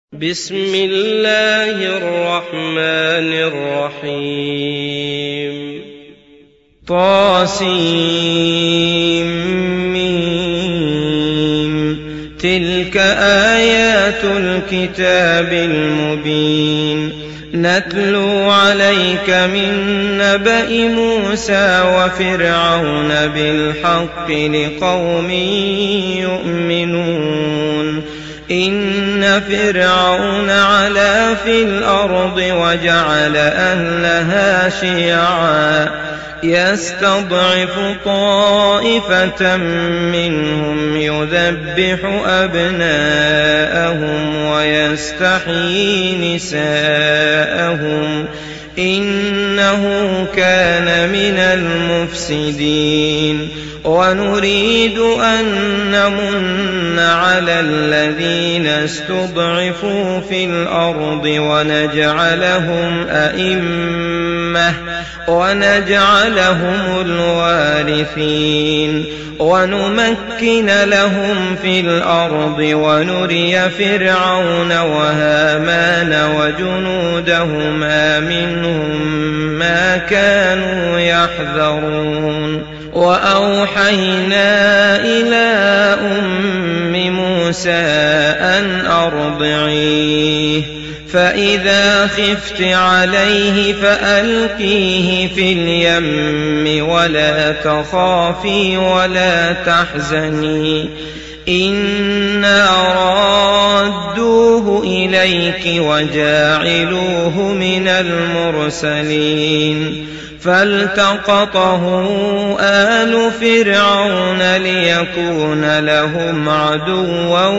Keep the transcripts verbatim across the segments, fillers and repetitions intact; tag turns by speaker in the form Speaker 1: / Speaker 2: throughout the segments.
Speaker 1: بسم الله الرحمن الرحيم طاسيم تلك آيات الكتاب المبين نتلو عليك من نبأ موسى وفرعون بالحق لقوم يؤمنون إن فرعون علا في الأرض وجعل أهلها شيعا يستضعف طائفة منهم يذبح أبناءهم ويستحيي نساءهم إنه كان من المفسدين ونريد أن نمن على الذين استضعفوا في الأرض ونجعلهم أئمة ونجعلهم الوارثين ونمكن لهم في الأرض ونري فرعون وهامان وجنودهما منهم ما كانوا يحذرون وأوحينا إلى أم موسى أن أرضعيه فإذا خفت عليه فألقيه في اليم ولا تخافي ولا تحزني إنا رادوه إليك وجاعلوه من المرسلين فالتقطه آل فرعون ليكون لهم عدوا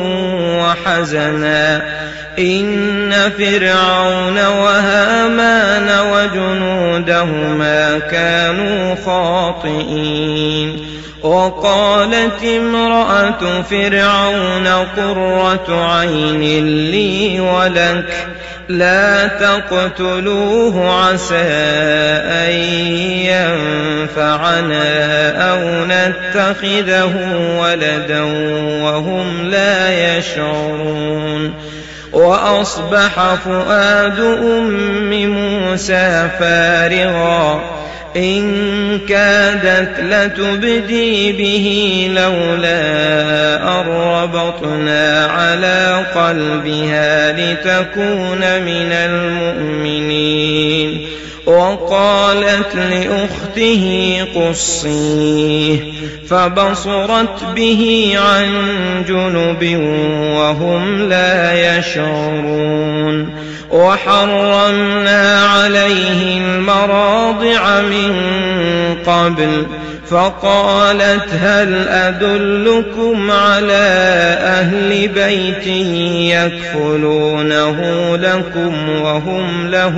Speaker 1: وحزنا إن فرعون وهامان وجنودهما كانوا خاطئين وقالت امرأة فرعون قرة عين لي ولك لا تقتلوه عسى أن ينفعنا أو نتخذه ولدا وهم لا يشعرون وأصبح فؤاد أم موسى فارغا إن كادت لتبدي به لولا أن ربطنا على قلبها لتكون من المؤمنين وقالت لأخته قصيه فبصرت به عن جنب وهم لا يشعرون وحرمنا عليه المراضع من قبل فقالت هل أدلكم على أهل بيت يكفلونه لكم وهم له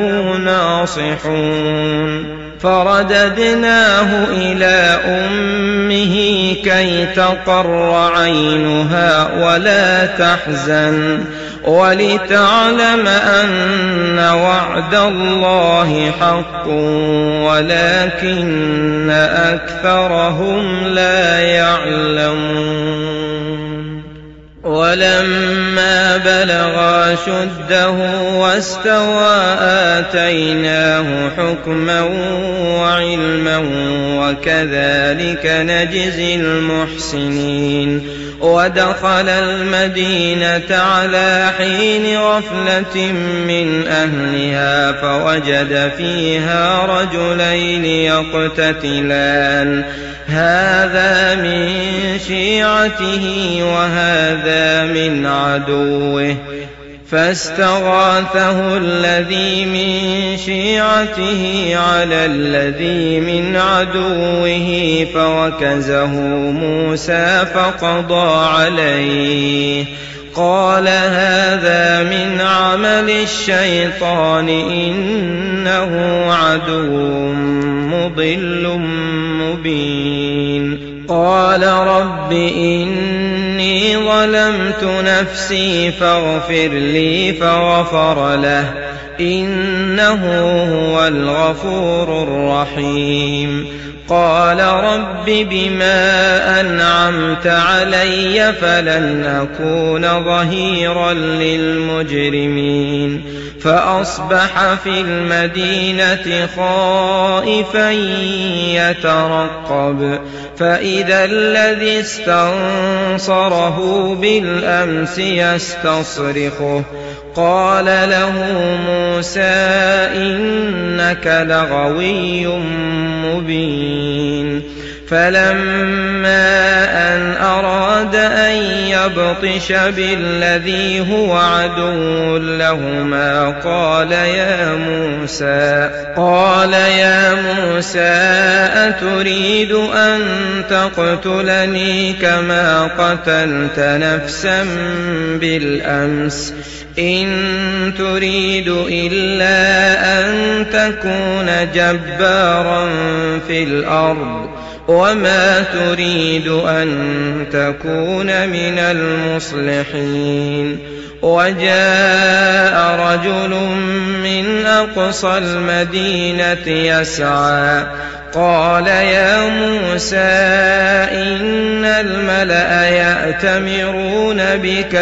Speaker 1: ناصحون فرددناه إلى أمه كي تقر عينها ولا تحزن ولتعلم أن وعد الله حق ولكن أكثرهم لا يعلمون ولما بلغ شده واستوى آتيناه حكما وعلما وكذلك نجزي المحسنين ودخل المدينة على حين غفلة من أهلها فوجد فيها رجلين يقتتلان هذا من شيعته وهذا من عدوه فاستغاثه الذي من شيعته على الذي من عدوه فوكزه موسى فقضى عليه قال هذا من عمل الشيطان إنه عدو مضل مبين قال رب إني ظلمت نفسي فاغفر لي فغفر له إنه هو الغفور الرحيم قال رب بما أنعمت علي فلن أكون ظهيرا للمجرمين فأصبح في المدينة خائفا يترقب فإذا الذي استنصره بالأمس يستصرخه قال له موسى إنك لغوي مبين فلما أن أراد أن يبطش بالذي هو عدو لهما قال يا موسى قال يا موسى أتريد أن تقتلني كما قتلت نفسا بالأمس إن تريد إلا أن تكون جبارا في الأرض وما تريد أن تكون من المصلحين وجاء رجل من أقصى المدينة يسعى قال يا موسى إن الملأ يأتمرون بك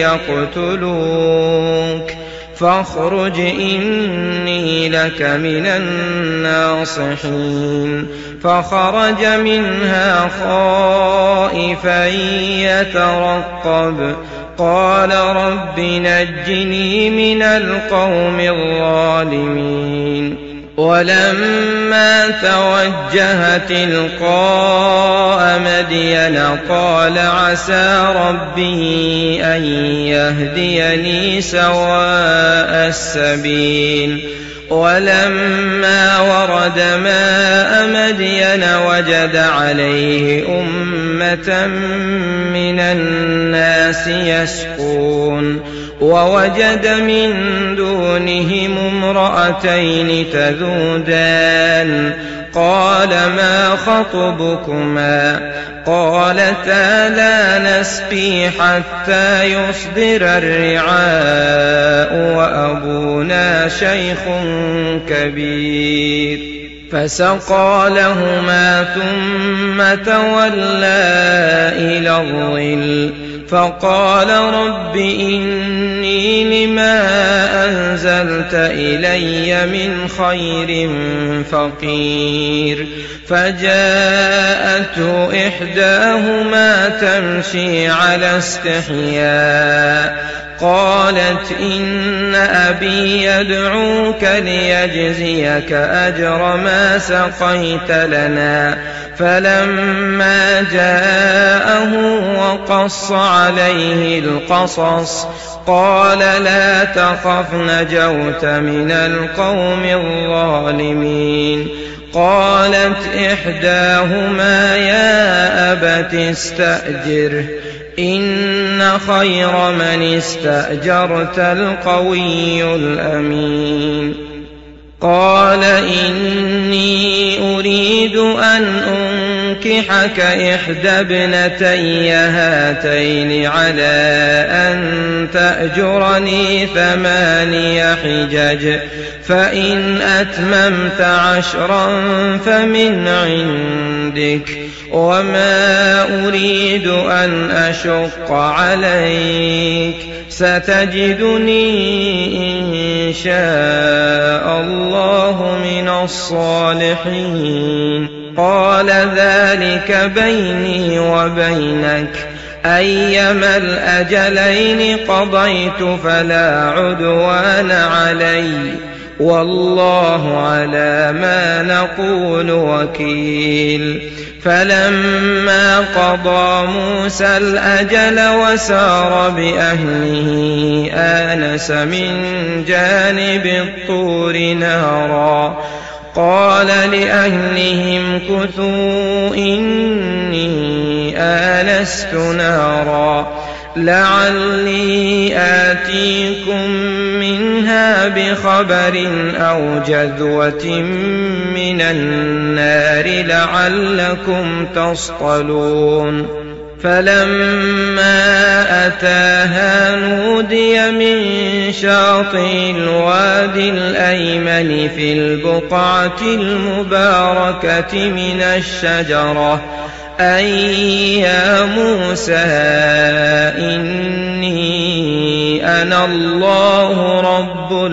Speaker 1: ليقتلوك فاخرج إني لك من الناصحين فخرج منها خائفا يترقب قال رب نجني من القوم الظالمين ولما توجه تلقاء مدين قال عسى ربي أن يهديني سواء السبيل ولما ورد ماء مدين وجد عليه أمة من الناس يسقون ووجد من دونهم امرأتين تذودان قال ما خطبكما قالتا لا نسقي حتى يصدر الرعاء وأبونا شيخ كبير فسقى لهما ثم تولى إلى الظل فقال رب إني لما أنزلت إلي من خير فقير فجاءته إحداهما تمشي على استحياء قالت إن أبي يدعوك ليجزيك أجر ما سقيت لنا فلما جاءه وقص عليه القصص قال لا تخف نجوت من القوم الظالمين قالت إحداهما يا أبت استأجره إن خير من استأجرت القوي الأمين قال إني أريد أن أنكحك إحدى ابنتي هاتين على أن تأجرني ثماني حجج فإن أتممت عشرا فمن عندك وما أريد أن أشق عليك ستجدني إن شاء الله من الصالحين قال ذلك بيني وبينك أيما الأجلين قضيت فلا عدوان علي والله على ما نقول وكيل فلما قضى موسى الأجل وسار بأهله آنس من جانب الطور نارا قال لأهلهم كثوا إني آنست نارا لعلي آتيكم منها بخبر أو جذوة من النار لعلكم تصطلون فلما أتاها نودي من شاطئ الوادي الأيمن في البقعة المباركة من الشجرة أي يا موسى إني أنا الله رب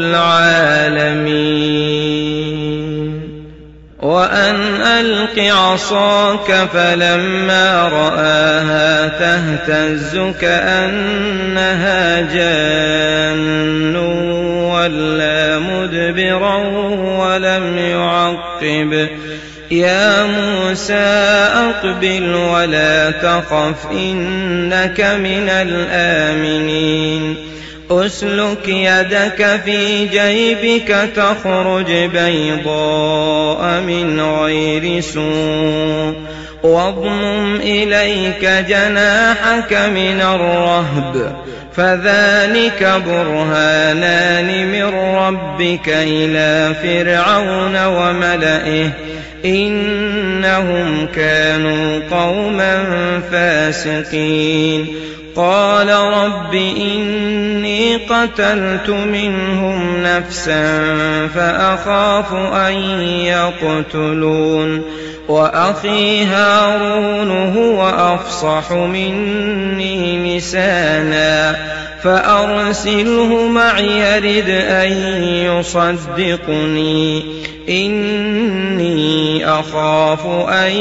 Speaker 1: العالمين وأن ألق عصاك فلما رآها تهتز كأنها جان ولا مدبرا ولم يعقب يا موسى أقبل ولا تخف إنك من الآمنين أسلك يدك في جيبك تخرج بيضاء من غير سوء واضمم إليك جناحك من الرهب فذلك برهانان من ربك إلى فرعون وملئه إنهم كانوا قوما فاسقين قال رب إني قتلت منهم نفسا فأخاف أن يقتلون وأخي هارون هو أفصح مني لسانا فأرسله معي رد أن يصدقني إني أخاف أن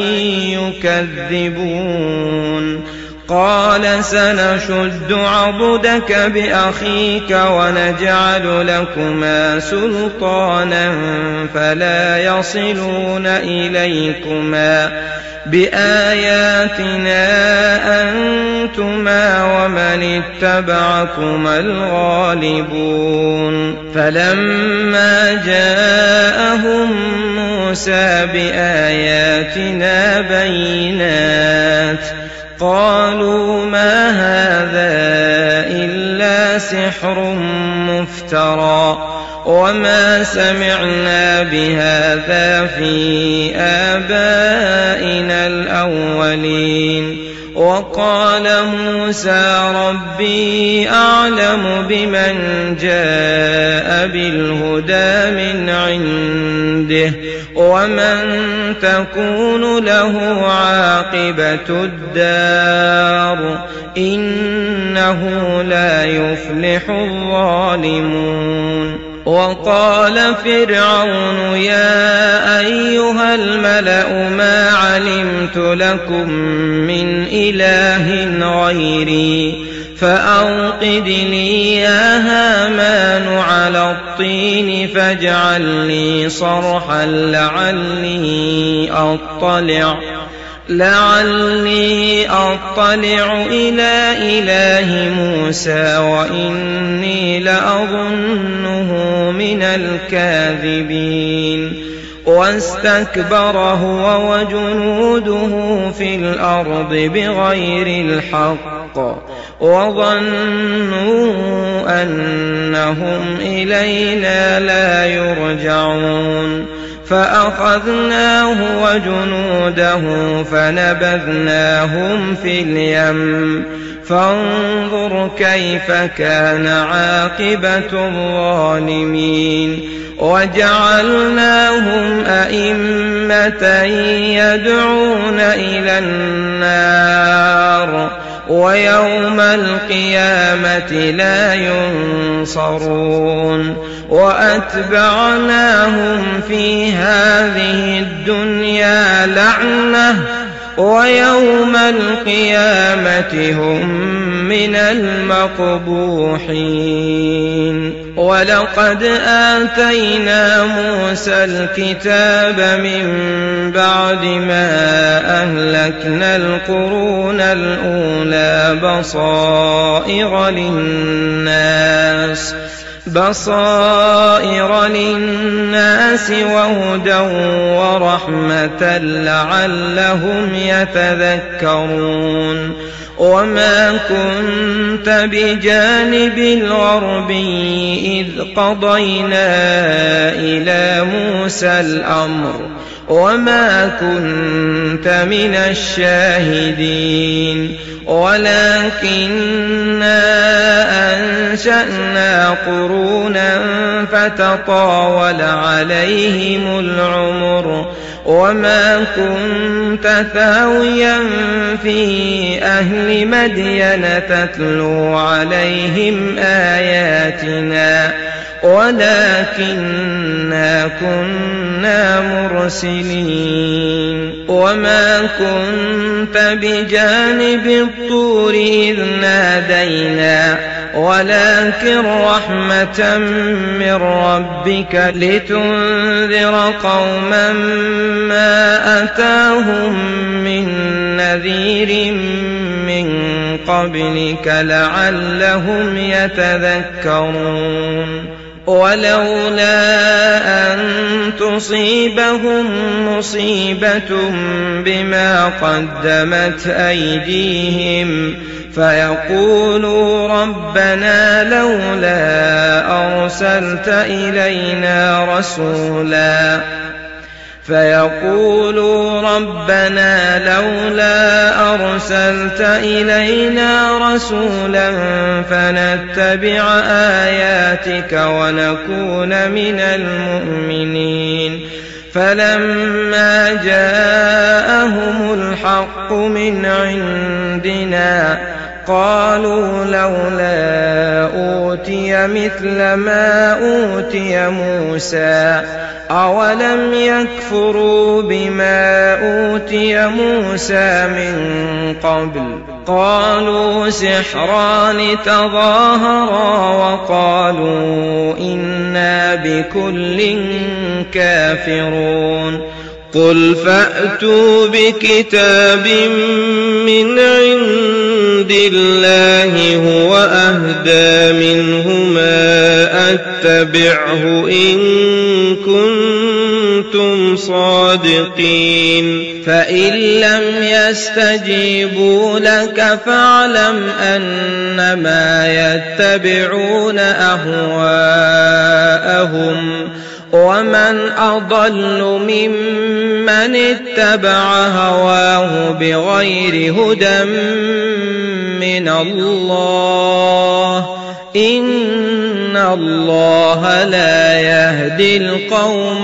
Speaker 1: يكذبون قال سنشد عضدك بأخيك ونجعل لكما سلطانا فلا يصلون إليكما بآياتنا أنتما ومن اتبعكما الغالبون فلما جاءهم موسى بآياتنا بينات قالوا ما هذا إلا سحر مفترى وما سمعنا بهذا في آبائنا الأولين وقال موسى ربي أعلم بمن جاء بالهدى من عنده ومن تكون له عاقبة الدار إنه لا يفلح الظالمون وقال فرعون يا أيها الملأ ما علمت لكم من إله غيري فأوقد لي يا هامان على الطين فاجعل لي صرحا لعلي أطلع لعلي أطلع إلى إله موسى وإني لأظنه من الكاذبين واستكبر هو وجنوده في الأرض بغير الحق وظنوا أنهم إلينا لا يرجعون فأخذناه وجنوده فنبذناهم في اليم فانظر كيف كان عاقبة الظالمين وجعلناهم أئمة يدعون إلى النار ويوم القيامة لا ينصرون وأتبعناهم في هذه الدنيا لعنة ويوم القيامة هم من المقبوحين ولقد آتينا موسى الكتاب من بعد ما أهلكنا القرون الأولى بصائر للناس بصائر للناس وهدى ورحمة لعلهم يتذكرون وما كنت بجانب الغربي إذ قضينا إلى موسى الأمر وما كنت من الشاهدين ولكننا أنشأنا قرونا فتطاول عليهم العمر وما كنت ثاويا في أهل مدين تتلو عليهم آياتنا ولكننا كنا مرسلين وما كنت بجانب الطور إذ نادينا ولكن رحمة من ربك لتنذر قوما ما أتاهم من نذير من قبلك لعلهم يتذكرون ولولا أن تصيبهم مصيبة بما قدمت أيديهم فيقولوا ربنا لولا أرسلت إلينا رسولا فيقولوا ربنا لولا أرسلت إلينا رسولا فنتبع آياتك ونكون من المؤمنين فلما جاءهم الحق من عندنا قالوا لولا أوتي مثل ما أوتي موسى أولم يكفروا بما أوتي موسى من قبل قالوا سحران تظاهرا وقالوا إنا بكل كافرون قل فأتوا بكتاب من عند الله هو أهدى منهما أتبعه إن كنتم صادقين فإن لم يستجيبوا لك فاعلم أنما يتبعون أهواءهم ومن أضل ممن اتبع هواه بغير هدى من الله إن الله لا يهدي القوم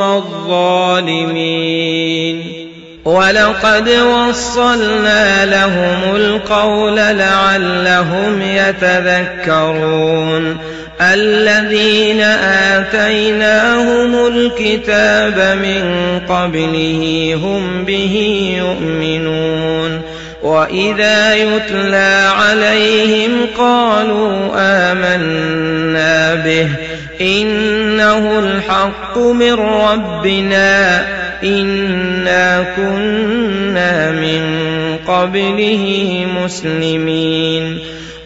Speaker 1: الظالمين ولقد وصلنا لهم القول لعلهم يتذكرون الذين آتيناهم الكتاب من قبله هم به يؤمنون وإذا يتلى عليهم قالوا آمنا به إنه الحق من ربنا إنا كنا من قبله مسلمين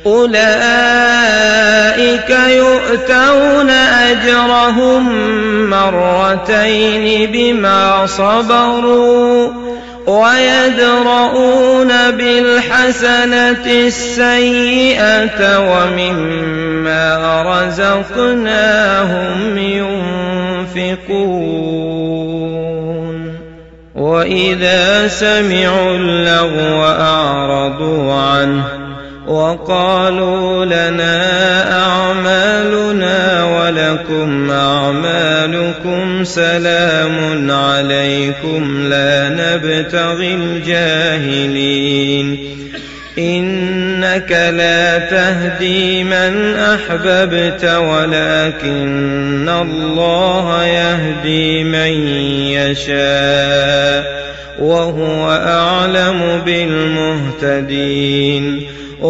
Speaker 1: أولئك يؤتون أجرهم مرتين بما صبروا ويدرؤون بالحسنة السيئة ومما رزقناهم ينفقون وإذا سمعوا اللغو أعرضوا عنه وقالوا لنا أعمالنا ولكم أعمالكم سلام عليكم لا نبتغي الجاهلين إنك لا تهدي من أحببت ولكن الله يهدي من يشاء وهو أعلم بالمهتدين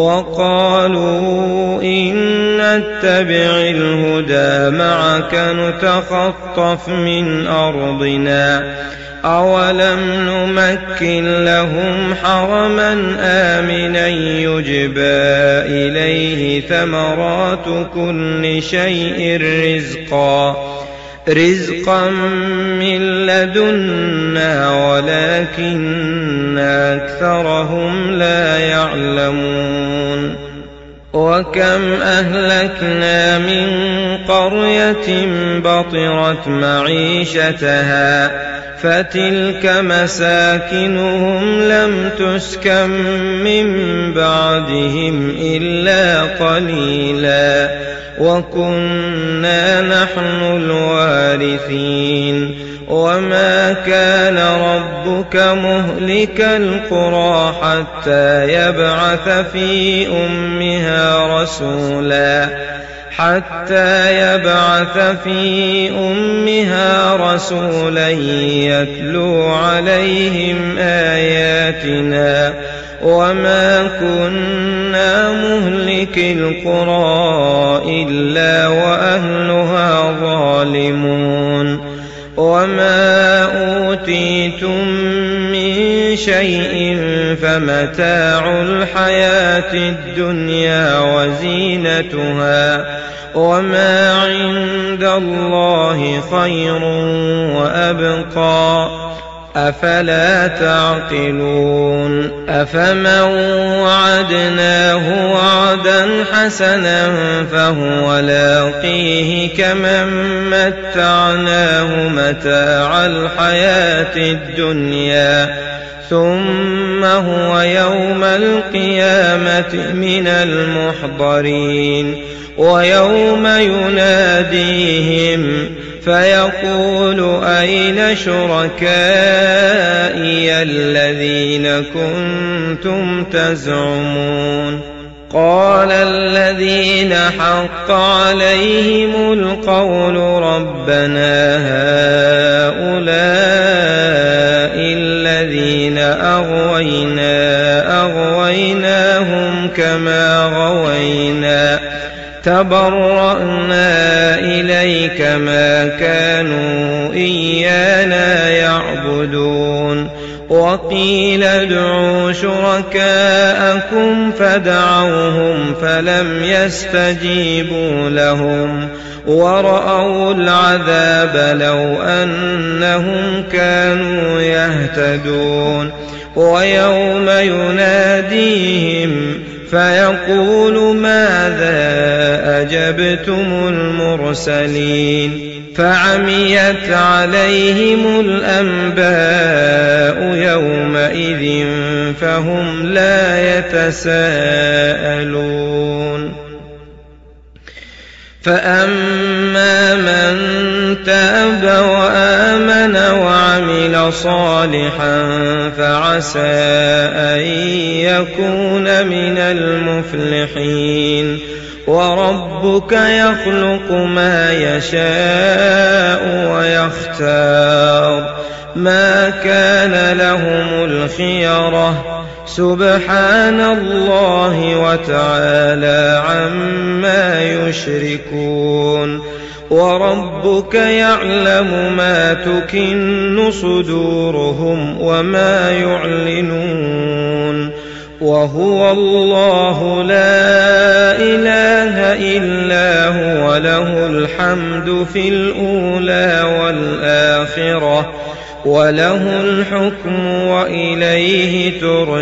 Speaker 1: وقالوا إن نتبع الهدى معك نتخطف من أرضنا أولم نمكن لهم حرما آمنا يجبى إليه ثمرات كل شيء رزقا رزقا من لدنا ولكن أكثرهم لا يعلمون وكم أهلكنا من قرية بطرت معيشتها فتلك مساكنهم لم تسكن من بعدهم إلا قليلا وكنا نحن الوارثين وما كان ربك مهلك القرى حتى يبعث في أمها رسولا حتى يبعث في أمها رسولا يتلو عليهم آياتنا وما كنا مهلك القرى إلا وأهلها ظالمون وما أوتيتم من شيء فمتاع الحياة الدنيا وزينتها وما عند الله خير وأبقى أفلا تعقلون أفمن وعدناه وعدا حسنا فهو لاقيه كمن متعناه متاع الحياة الدنيا ثم هو يوم القيامة من المحضرين ويوم يناديهم فيقول أين شركائي الذين كنتم تزعمون قال الذين حق عليهم القول ربنا هؤلاء الذين أغوينا أغويناهم كما غوينا تبرأنا إليك ما كانوا إيانا يعبدون وقيل ادعوا شركاءكم فدعوهم فلم يستجيبوا لهم ورأوا العذاب لو أنهم كانوا يهتدون ويوم يناديهم فيقول ماذا أجبتم المرسلين فعميت عليهم الأنباء يومئذ فهم لا يتساءلون فأما من تاب وآمن وعمل صالحا فعسى أن يكون من المفلحين وربك يخلق ما يشاء ويختار ما كان لهم الخيرة سبحان الله وتعالى عما يشركون وربك يعلم ما تكن صدورهم وما يعلنون وهو الله لا إله إلا هو له الحمد في الأولى والآخرة وله الحكم وإليه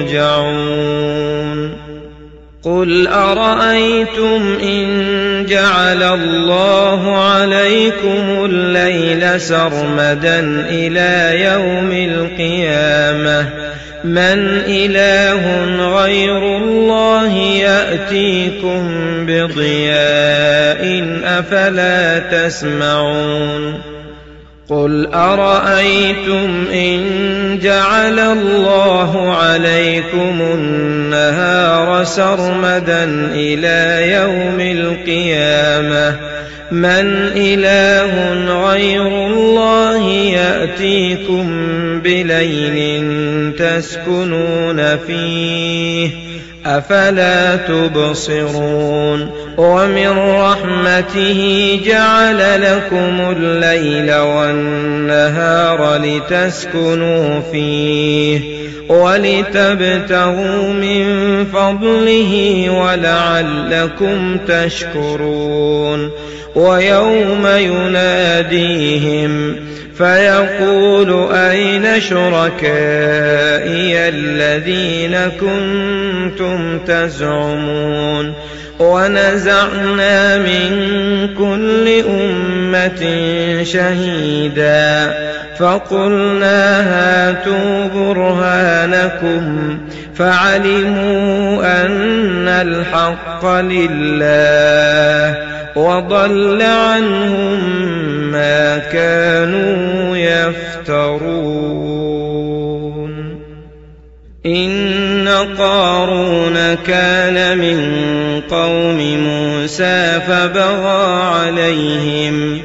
Speaker 1: ترجعون قل أرأيتم إن جعل الله عليكم الليل سرمدا إلى يوم القيامة من إله غير الله يأتيكم بضياء أفلا تسمعون قل أرأيتم إن جعل الله عليكم النهار سرمدا إلى يوم القيامة من إله غير الله يأتيكم بليل تسكنون فيه أفلا تبصرون ومن رحمته جعل لكم الليل والنهار لتسكنوا فيه ولتبتغوا من فضله ولعلكم تشكرون ويوم يناديهم فيقول أين شركائي الذين كنتم تزعمون ونزعنا من كل أمة شهيدا فقلنا هاتوا برهانكم فعلموا أن الحق لله وضل عنهم ما كانوا يفترون. إن قارون كان من قوم موسى فبغى عليهم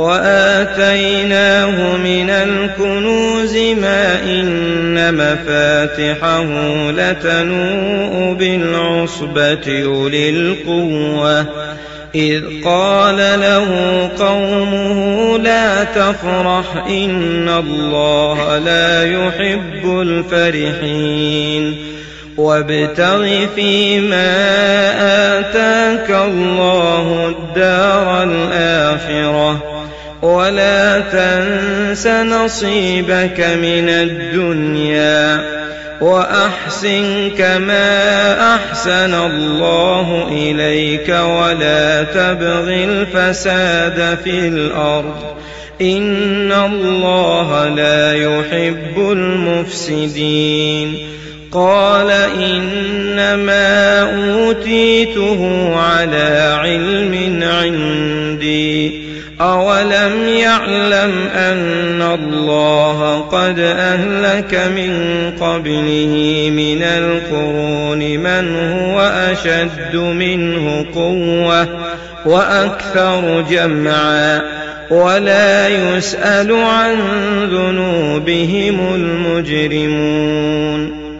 Speaker 1: وآتيناه من الكنوز ما إن مفاتحه لتنوء بالعصبة أولي القوة إذ قال له قومه لا تفرح إن الله لا يحب الفرحين وابتغ فيما آتاك الله الدار الآخرة ولا تنس نصيبك من الدنيا وأحسن كما أحسن الله إليك ولا تبغ الفساد في الأرض إن الله لا يحب المفسدين. قال إنما أوتيته على علم عندي أولم يعلم أن الله قد أهلك من قبله من القرون من هو أشد منه قوة وأكثر جمعا ولا يسأل عن ذنوبهم المجرمون.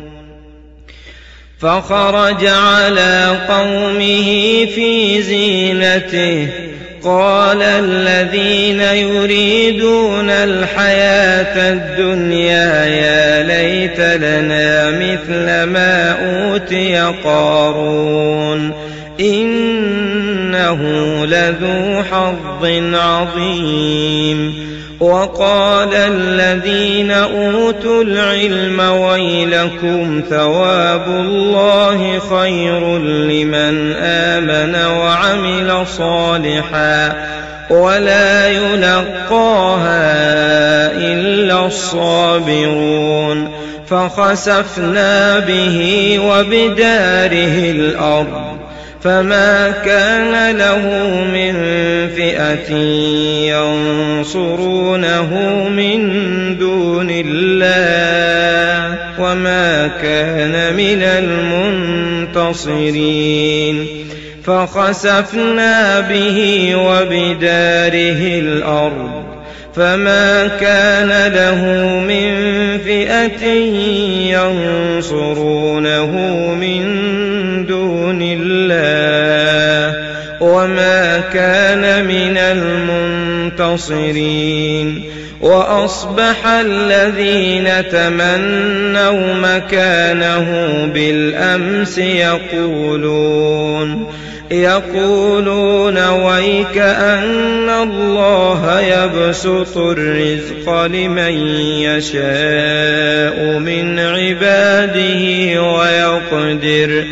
Speaker 1: فخرج على قومه في زينته قال الذين يريدون الحياة الدنيا يا ليت لنا مثل ما أوتي قارون إنه لذو حظ عظيم. وقال الذين أوتوا العلم ويلكم ثواب الله خير لمن آمن وعمل صالحا ولا يلقاها إلا الصابرون. فخسفنا به وبداره الأرض فما كان له من فئة ينصرونه من دون الله وما كان من المنتصرين. فخسفنا به وبداره الأرض فما كان له من فئة ينصرونه من دون الله وما كان من المنتصرين. وأصبح الذين تمنوا مكانه بالأمس يقولون يقولون ويك أن الله يبسط الرزق لمن يشاء من عباده ويقدر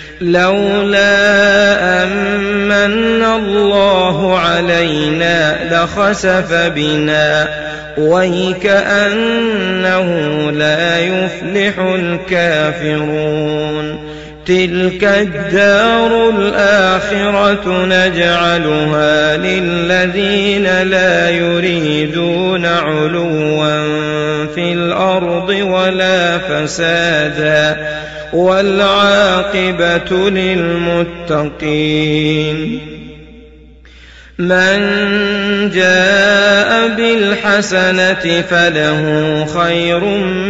Speaker 1: لولا أمن الله علينا لخسف بنا ويك أنه لا يفلح الكافرون. تلك الدار الآخرة نجعلها للذين لا يريدون علوا في الأرض ولا فسادا والعاقبة للمتقين. من جاء بالحسنة فله خير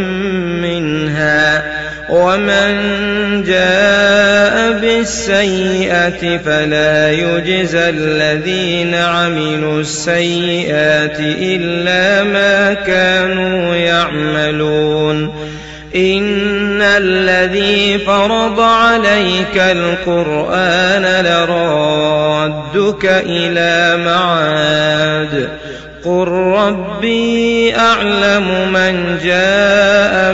Speaker 1: منها ومن جاء بالسيئة فلا يجزى الذين عملوا السيئات إلا ما كانوا يعملون. إن الذي فرض عليك القرآن لرادك إلى معاد قل ربي أعلم من جاء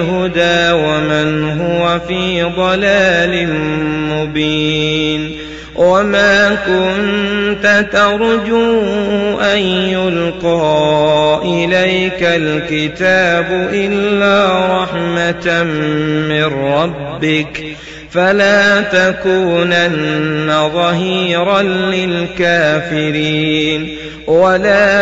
Speaker 1: بالهدى ومن هو في ضلال مبين. وما كنت ترجو أن يلقى إليك الكتاب إلا رحمة من ربك فلا تكونن ظهيرا للكافرين ولا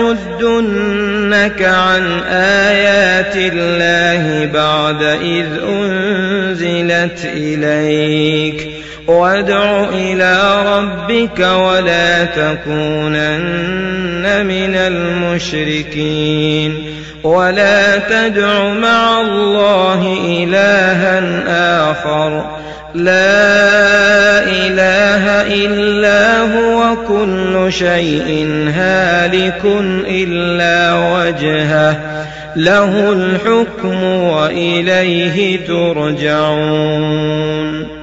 Speaker 1: يصدنك عن آيات الله بعد إذ أنزلت إليك وادع إلى ربك ولا تكونن من المشركين ولا تدع مع الله إلها آخر لا إله إلا هو كل شيء هالك إلا وجهه له الحكم وإليه ترجعون.